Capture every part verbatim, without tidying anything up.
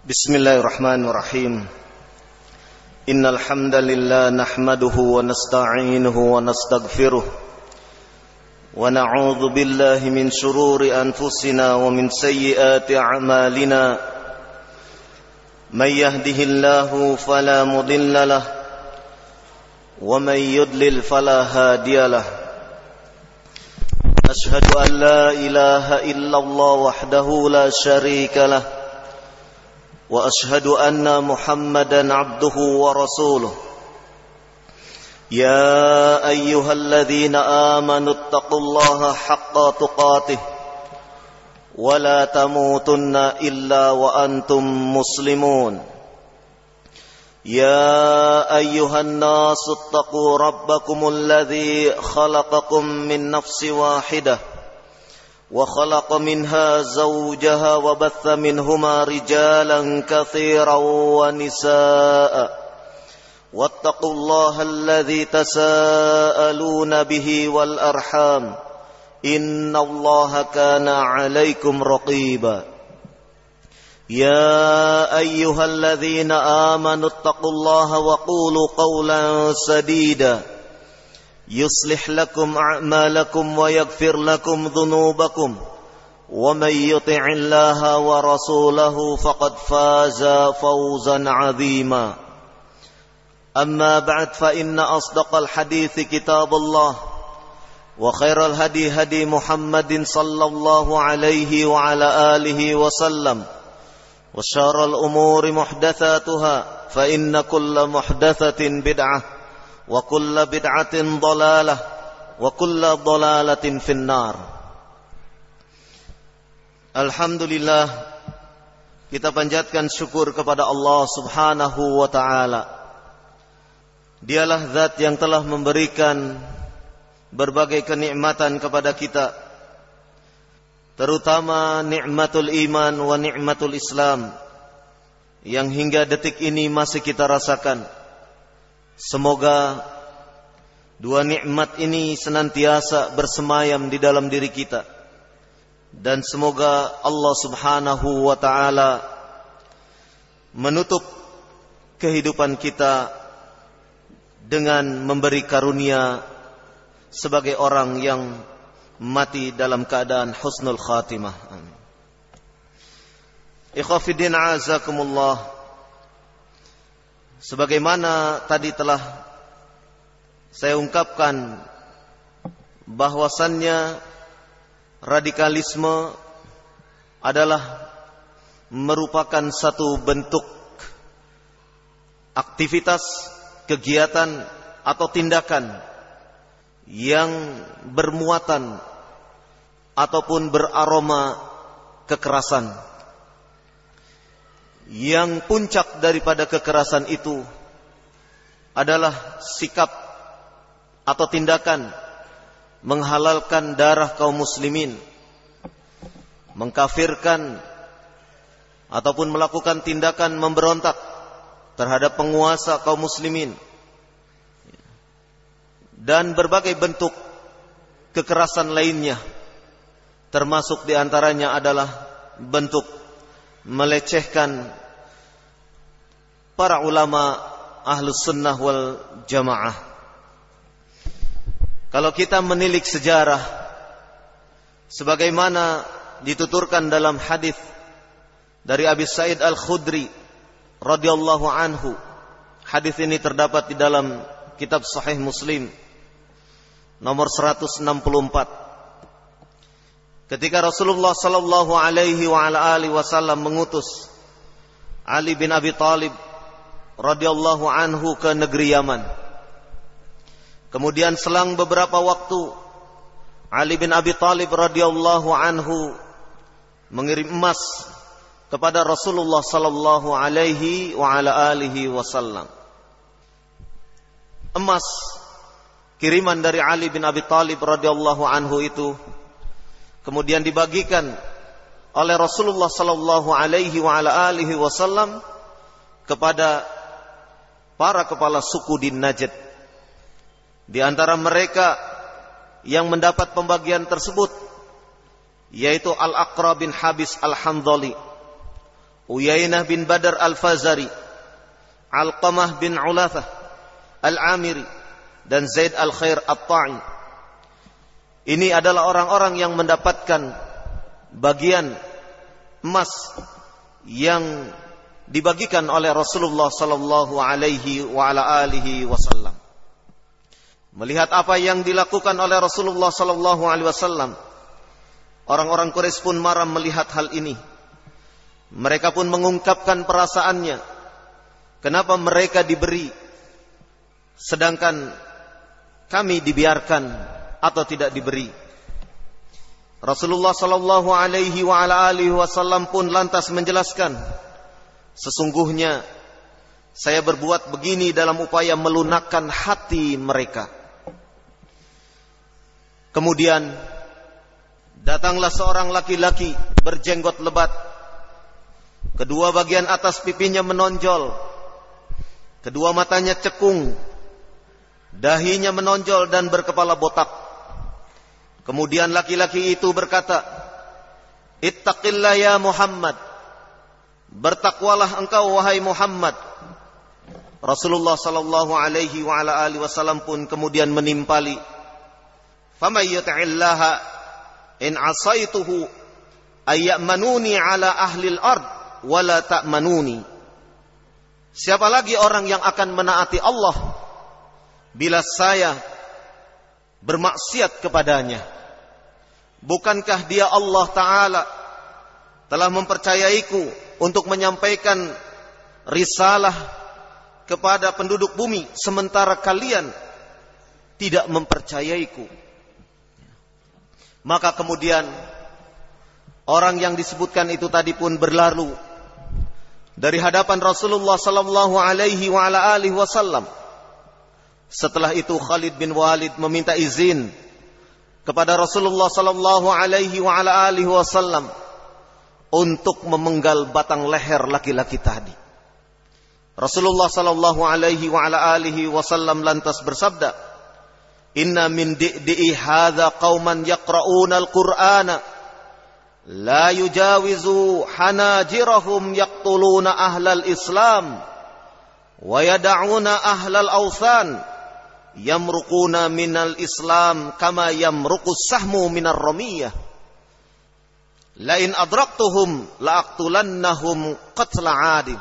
Bismillahirrahmanirrahim. Innal hamdalillah nahmaduhu wa nasta'inuhu wa nastaghfiruh wa na'udzu billahi min shururi anfusina wa min sayyiati a'malina. May yahdihillahu fala mudilla lahu wa may yudlil fala hadiya lahu. Ashhadu an la ilaha illallah wahdahu la syarika lahu wa ashhadu anna Muhammadan abduhu wa rasuluh. Ya ayyuhalladzina amanu taqullaha haqqa tuqatih wa la tamutunna illa wa antum muslimun. Ya ayyuhan nasu taqu rabbakumul ladzi khalaqakum min nafsin wahidah وخلق منها زوجها وبث منهما رجالا كثيرا ونساء واتقوا الله الذي تساءلون به والأرحام إن الله كان عليكم رقيبا يا أيها الذين آمنوا اتقوا الله وقولوا قولا سديدا يصلح لكم أعمالكم ويغفر لكم ذنوبكم ومن يطع الله ورسوله فقد فاز فوزا عظيما أما بعد فإن أصدق الحديث كتاب الله وخير الهدي هدي محمد صلى الله عليه وعلى آله وسلم وشر الأمور محدثاتها فإن كل محدثة بدعة wa kullu bid'atin dhalalah wa kullu dhalalatin finnar. Alhamdulillah, kita panjatkan syukur kepada Allah Subhanahu wa taala. Dialah zat yang telah memberikan berbagai kenikmatan kepada kita, terutama nikmatul iman wa nikmatul Islam yang hingga detik ini masih kita rasakan. Semoga dua nikmat ini senantiasa bersemayam di dalam diri kita, dan semoga Allah Subhanahu wa taala menutup kehidupan kita dengan memberi karunia sebagai orang yang mati dalam keadaan husnul khatimah. Amin. Ikhwah fiddin a'azakumullah. Sebagaimana tadi telah saya ungkapkan bahwasannya radikalisme adalah merupakan satu bentuk aktivitas, kegiatan atau tindakan yang bermuatan ataupun beraroma kekerasan. Yang puncak daripada kekerasan itu adalah sikap atau tindakan menghalalkan darah kaum muslimin, mengkafirkan ataupun melakukan tindakan memberontak terhadap penguasa kaum muslimin, dan berbagai bentuk kekerasan lainnya, termasuk diantaranya adalah bentuk melecehkan para ulama ahlus sunnah wal jamaah. Kalau kita menilik sejarah sebagaimana dituturkan dalam hadis dari Abi Sa'id Al-Khudri radhiyallahu anhu, hadis ini terdapat di dalam kitab Sahih Muslim nomor seratus enam puluh empat. Ketika Rasulullah sallallahu alaihi wa ala alihi wasallam mengutus Ali bin Abi Thalib radhiyallahu anhu ke negeri Yaman. Kemudian selang beberapa waktu Ali bin Abi Thalib radhiyallahu anhu mengirim emas kepada Rasulullah sallallahu alaihi wa ala alihi wasallam. Emas kiriman dari Ali bin Abi Thalib radhiyallahu anhu itu kemudian dibagikan oleh Rasulullah sallallahu alaihi wa ala alihi wasallam kepada para kepala suku di Najd. Di antara mereka yang mendapat pembagian tersebut yaitu Al-Aqra bin Habis Al-Hamdali, Uyainah bin Badr al-Fazari, Alqamah bin Ulathah al-Amiri, dan Zaid al-Khair at-Ta'i. Ini adalah orang-orang yang mendapatkan bagian emas yang dibagikan oleh Rasulullah sallallahu alaihi wa ala alihi wasallam. Melihat apa yang dilakukan oleh Rasulullah sallallahu alaihi wasallam, orang-orang Quraisy pun marah melihat hal ini. Mereka pun mengungkapkan perasaannya. Kenapa mereka diberi sedangkan kami dibiarkan atau tidak diberi? Rasulullah sallallahu alaihi wa ala alihi wasallam pun lantas menjelaskan, sesungguhnya saya berbuat begini dalam upaya melunakkan hati mereka. Kemudian datanglah seorang laki-laki berjenggot lebat. Kedua bagian atas pipinya menonjol, kedua matanya cekung, dahinya menonjol dan berkepala botak. Kemudian laki-laki itu berkata, "Ittaqillah ya Muhammad." Bertakwalah engkau wahai Muhammad. Rasulullah sallallahu alaihi wa ala alihi wasallam pun kemudian menimpali, "Faman yuti'illaha in 'asaituhu ayyamanuni 'ala ahli al-ard wa la ta'manuni." Siapa lagi orang yang akan menaati Allah bila saya bermaksiat kepadanya? Bukankah dia Allah Ta'ala telah mempercayaiku untuk menyampaikan risalah kepada penduduk bumi, sementara kalian tidak mempercayaiku? Maka kemudian orang yang disebutkan itu tadi pun berlalu dari hadapan Rasulullah sallallahu alaihi wa ala alihi wasallam. Setelah itu Khalid bin Walid meminta izin kepada Rasulullah sallallahu alaihi wa ala alihi wasallam untuk memenggal batang leher laki-laki tadi. Rasulullah sallallahu alaihi wa ala alihi wasallam lantas bersabda, "Inna min di'i hadza qauman yaqra'una al-Qur'ana la yujawizu hanajirahum yaqtuluna ahlal Islam wa yad'una ahlal awthan yamruquna minal Islam kama yamruqus sahmu minar ramiyah. La in adraktuhum la aqtulannahum qatla 'adin."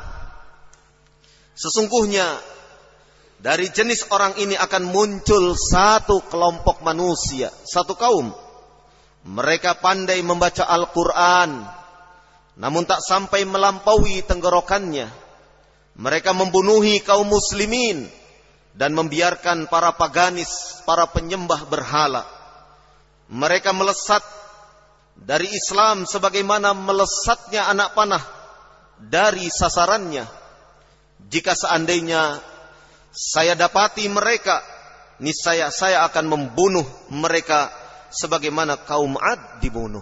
Sesungguhnya dari jenis orang ini akan muncul satu kelompok manusia, satu kaum. Mereka pandai membaca Al-Quran, namun tak sampai melampaui tenggorokannya. Mereka membunuhi kaum muslimin dan membiarkan para paganis, para penyembah berhala. Mereka melesat dari Islam sebagaimana melesatnya anak panah dari sasarannya. Jika seandainya saya dapati mereka, niscaya saya akan membunuh mereka sebagaimana kaum Ad dibunuh.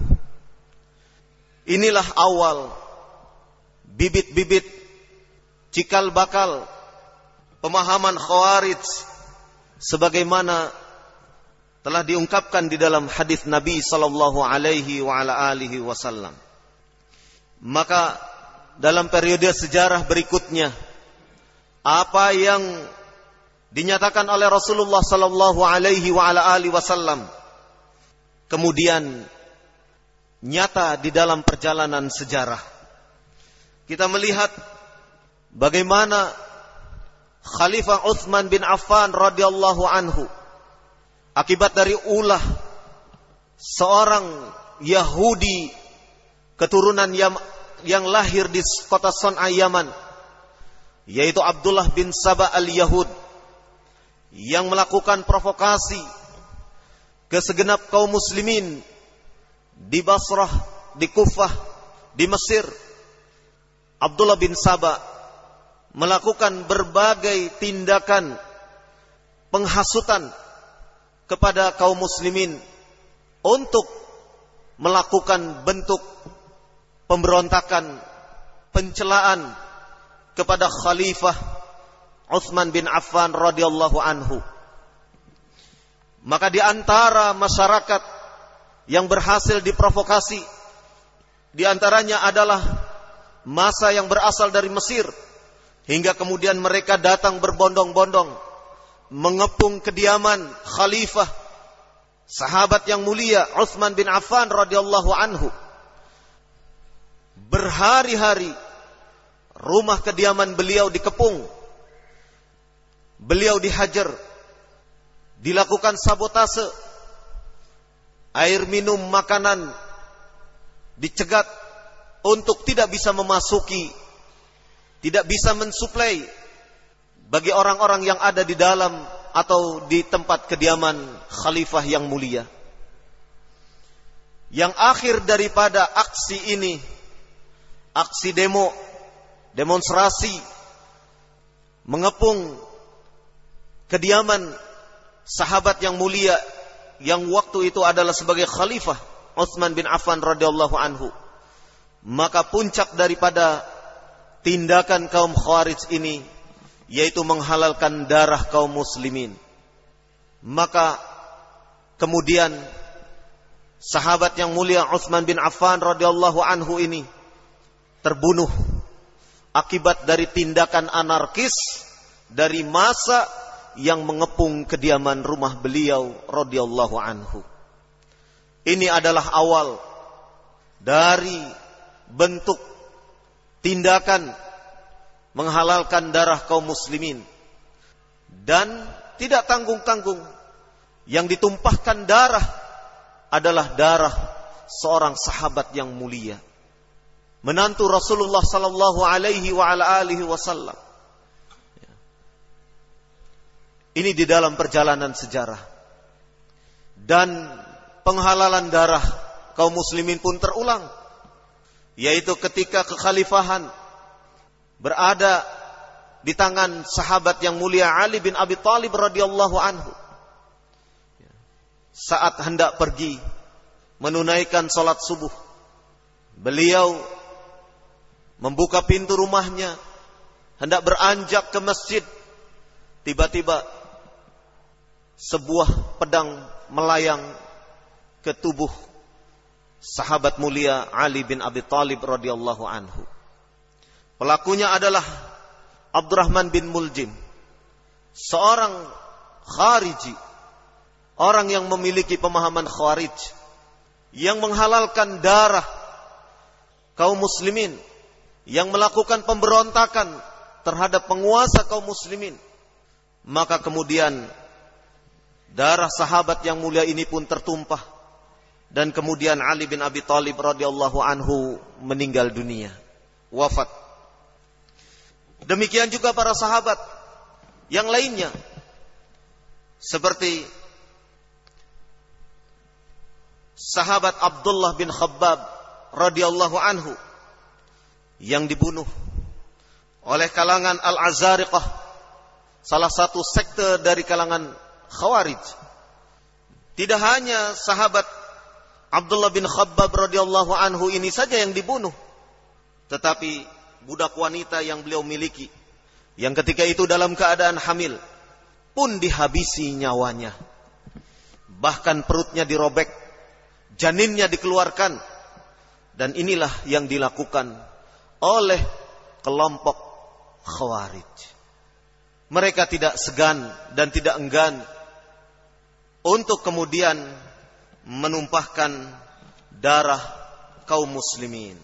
Inilah awal bibit-bibit cikal bakal pemahaman Khawarij sebagaimana telah diungkapkan di dalam hadis Nabi sallallahu alaihi wa ala alihi wasallam. Maka dalam periode sejarah berikutnya, apa yang dinyatakan oleh Rasulullah sallallahu alaihi wa ala alihi wasallam kemudian nyata di dalam perjalanan sejarah. Kita melihat bagaimana Khalifah Utsman bin Affan radhiyallahu anhu akibat dari ulah seorang Yahudi keturunan yang, yang lahir di kota Son'a Yaman, yaitu Abdullah bin Saba al-Yahud, yang melakukan provokasi ke segenap kaum muslimin di Basrah, di Kufah, di Mesir. Abdullah bin Saba melakukan berbagai tindakan penghasutan kepada kaum muslimin untuk melakukan bentuk pemberontakan, pencelaan kepada Khalifah Utsman bin Affan radhiyallahu anhu. Maka di antara masyarakat yang berhasil diprovokasi, di antaranya adalah masa yang berasal dari Mesir, hingga kemudian mereka datang berbondong-bondong mengepung kediaman khalifah sahabat yang mulia Utsman bin Affan radhiyallahu anhu. Berhari-hari rumah kediaman beliau dikepung, beliau dihajar, dilakukan sabotase, air minum, makanan dicegat untuk tidak bisa memasuki, tidak bisa mensuplai bagi orang-orang yang ada di dalam atau di tempat kediaman khalifah yang mulia. Yang akhir daripada aksi ini, aksi demo, demonstrasi, mengepung kediaman sahabat yang mulia yang waktu itu adalah sebagai khalifah Utsman bin Affan radhiyallahu anhu. Maka puncak daripada tindakan kaum Khawarij ini yaitu menghalalkan darah kaum muslimin. Maka kemudian sahabat yang mulia Utsman bin Affan radhiyallahu anhu ini terbunuh akibat dari tindakan anarkis dari massa yang mengepung kediaman rumah beliau radhiyallahu anhu. Ini adalah awal dari bentuk tindakan menghalalkan darah kaum muslimin. Dan tidak tanggung-tanggung, yang ditumpahkan darah adalah darah seorang sahabat yang mulia, menantu Rasulullah sallallahu alaihi wa ala alihi wasallam. Ini di dalam perjalanan sejarah. Dan penghalalan darah kaum muslimin pun terulang, yaitu ketika kekhalifahan berada di tangan sahabat yang mulia Ali bin Abi Thalib radhiyallahu anhu. Saat hendak pergi menunaikan salat subuh, beliau membuka pintu rumahnya, hendak beranjak ke masjid. Tiba-tiba sebuah pedang melayang ke tubuh sahabat mulia Ali bin Abi Thalib radhiyallahu anhu. Pelakunya adalah Abdurrahman bin Muljim, seorang khariji, orang yang memiliki pemahaman khawarij, yang menghalalkan darah kaum muslimin, yang melakukan pemberontakan terhadap penguasa kaum muslimin. Maka kemudian darah sahabat yang mulia ini pun tertumpah, dan kemudian Ali bin Abi Thalib radhiyallahu anhu meninggal dunia, wafat. Demikian juga para sahabat yang lainnya, seperti sahabat Abdullah bin Khabbab radhiyallahu anhu yang dibunuh oleh kalangan Al-Azariqah, salah satu sekte dari kalangan Khawarij. Tidak hanya sahabat Abdullah bin Khabbab radhiyallahu anhu ini saja yang dibunuh, tetapi budak wanita yang beliau miliki, yang ketika itu dalam keadaan hamil, pun dihabisi nyawanya. Bahkan perutnya dirobek, janinnya dikeluarkan. Dan inilah yang dilakukan oleh kelompok Khawarij. Mereka tidak segan dan tidak enggan untuk kemudian menumpahkan darah kaum muslimin.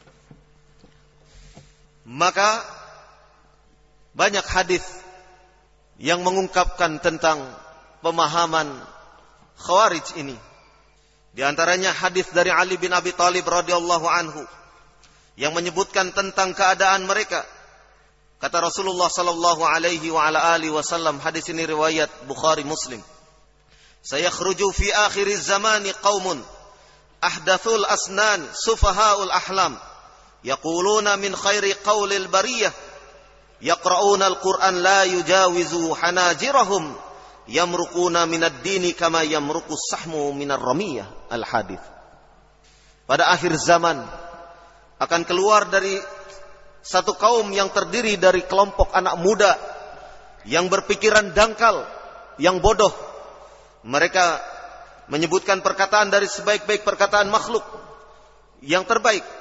Maka banyak hadis yang mengungkapkan tentang pemahaman Khawarij ini. Di antaranya hadis dari Ali bin Abi Thalib radhiyallahu anhu yang menyebutkan tentang keadaan mereka. Kata Rasulullah sallallahu alaihi wa ala alihi wasallam, hadis ini riwayat Bukhari Muslim. Sayakhruju fi akhiriz zamani qaumun ahdathul asnan sufahaul ahlam yaquluna min khairi qawlil bariyah yaqra'una al-Qur'an la yujawizu hanajirahum yamruquna minad dini kama yamruqus sahmu minar ramiyah. Al-hadits. Pada akhir zaman akan keluar dari satu kaum yang terdiri dari kelompok anak muda yang berpikiran dangkal, yang bodoh. Mereka menyebutkan perkataan dari sebaik-baik perkataan makhluk, yang terbaik.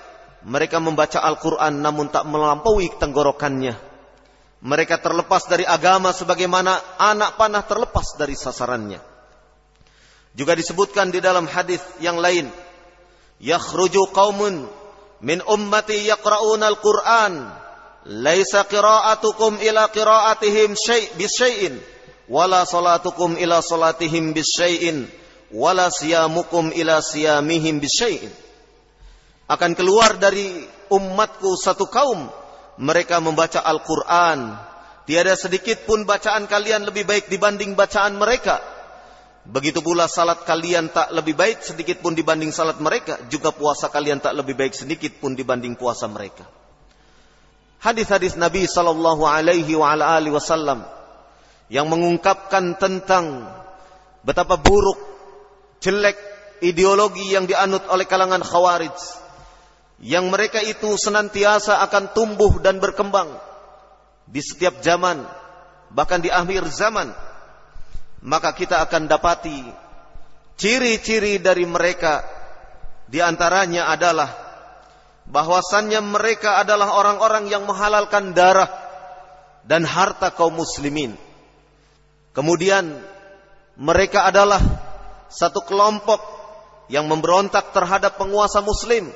mereka membaca Al-Quran namun tak melampaui tenggorokannya. Mereka terlepas dari agama sebagaimana anak panah terlepas dari sasarannya. Juga disebutkan di dalam hadis yang lain, yakhruju qaumun min ummati yaqra'una al-Qur'an laisa qira'atukum ila qira'atihim syai' bisyai'in wala salatukum ila salatihim bisyai'in wala siyamukum ila siyamihim bisyai'in. Akan keluar dari umatku satu kaum, mereka membaca Al-Quran, tiada sedikit pun bacaan kalian lebih baik dibanding bacaan mereka. Begitu pula salat kalian tak lebih baik sedikit pun dibanding salat mereka. Juga puasa kalian tak lebih baik sedikit pun dibanding puasa mereka. Hadis-hadis Nabi sallallahu alaihi wa ala alihi wasallam yang mengungkapkan tentang betapa buruk, jelek ideologi yang dianut oleh kalangan Khawarij, yang mereka itu senantiasa akan tumbuh dan berkembang di setiap zaman, bahkan di akhir zaman. Maka kita akan dapati ciri-ciri dari mereka. Di antaranya adalah bahwasannya mereka adalah orang-orang yang menghalalkan darah dan harta kaum muslimin. Kemudian mereka adalah satu kelompok yang memberontak terhadap penguasa muslim,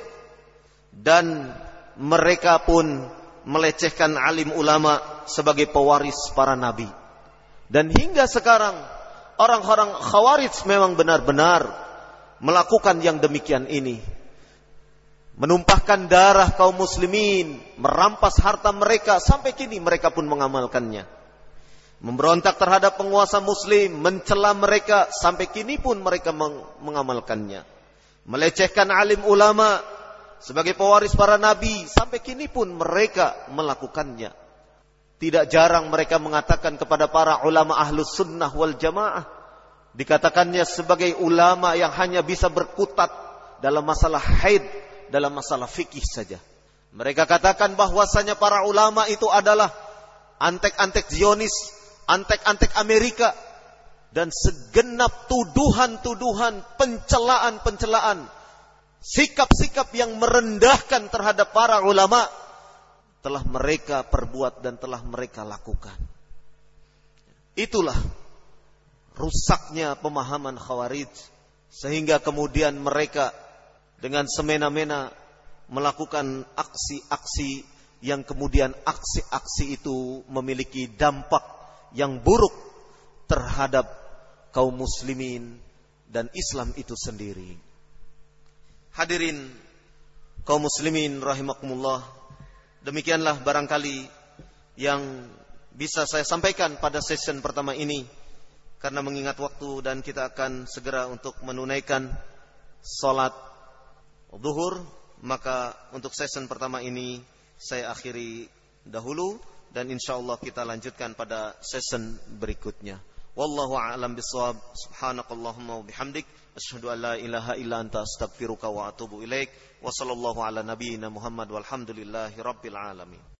dan mereka pun melecehkan alim ulama sebagai pewaris para nabi. Dan hingga sekarang orang-orang Khawarij memang benar-benar melakukan yang demikian ini, menumpahkan darah kaum muslimin, merampas harta mereka, sampai kini mereka pun mengamalkannya. Memberontak terhadap penguasa muslim, mencela mereka, sampai kini pun mereka mengamalkannya. Melecehkan alim ulama sebagai pewaris para nabi, sampai kini pun mereka melakukannya. Tidak jarang mereka mengatakan kepada para ulama ahlus sunnah wal jamaah, dikatakannya sebagai ulama yang hanya bisa berkutat dalam masalah haid, dalam masalah fikih saja. Mereka katakan bahwasanya para ulama itu adalah antek-antek Zionis, antek-antek Amerika, dan segenap tuduhan-tuduhan, pencelaan-pencelaan, sikap-sikap yang merendahkan terhadap para ulama telah mereka perbuat dan telah mereka lakukan. Itulah rusaknya pemahaman Khawarij, sehingga kemudian mereka dengan semena-mena melakukan aksi-aksi yang kemudian aksi-aksi itu memiliki dampak yang buruk terhadap kaum muslimin dan Islam itu sendiri. Hadirin kaum muslimin rahimakumullah, demikianlah barangkali yang bisa saya sampaikan pada sesi pertama ini, karena mengingat waktu dan kita akan segera untuk menunaikan salat zuhur, maka untuk sesi pertama ini saya akhiri dahulu, dan insyaallah kita lanjutkan pada sesi berikutnya. Wallahu a'lam bishawab. Subhanakallahumma wa bihamdik, asyhadu an la ilaha illa anta, astaghfiruka wa atubu ilaik. Wa sallallahu ala nabiyyina Muhammad walhamdulillahi rabbil alamin.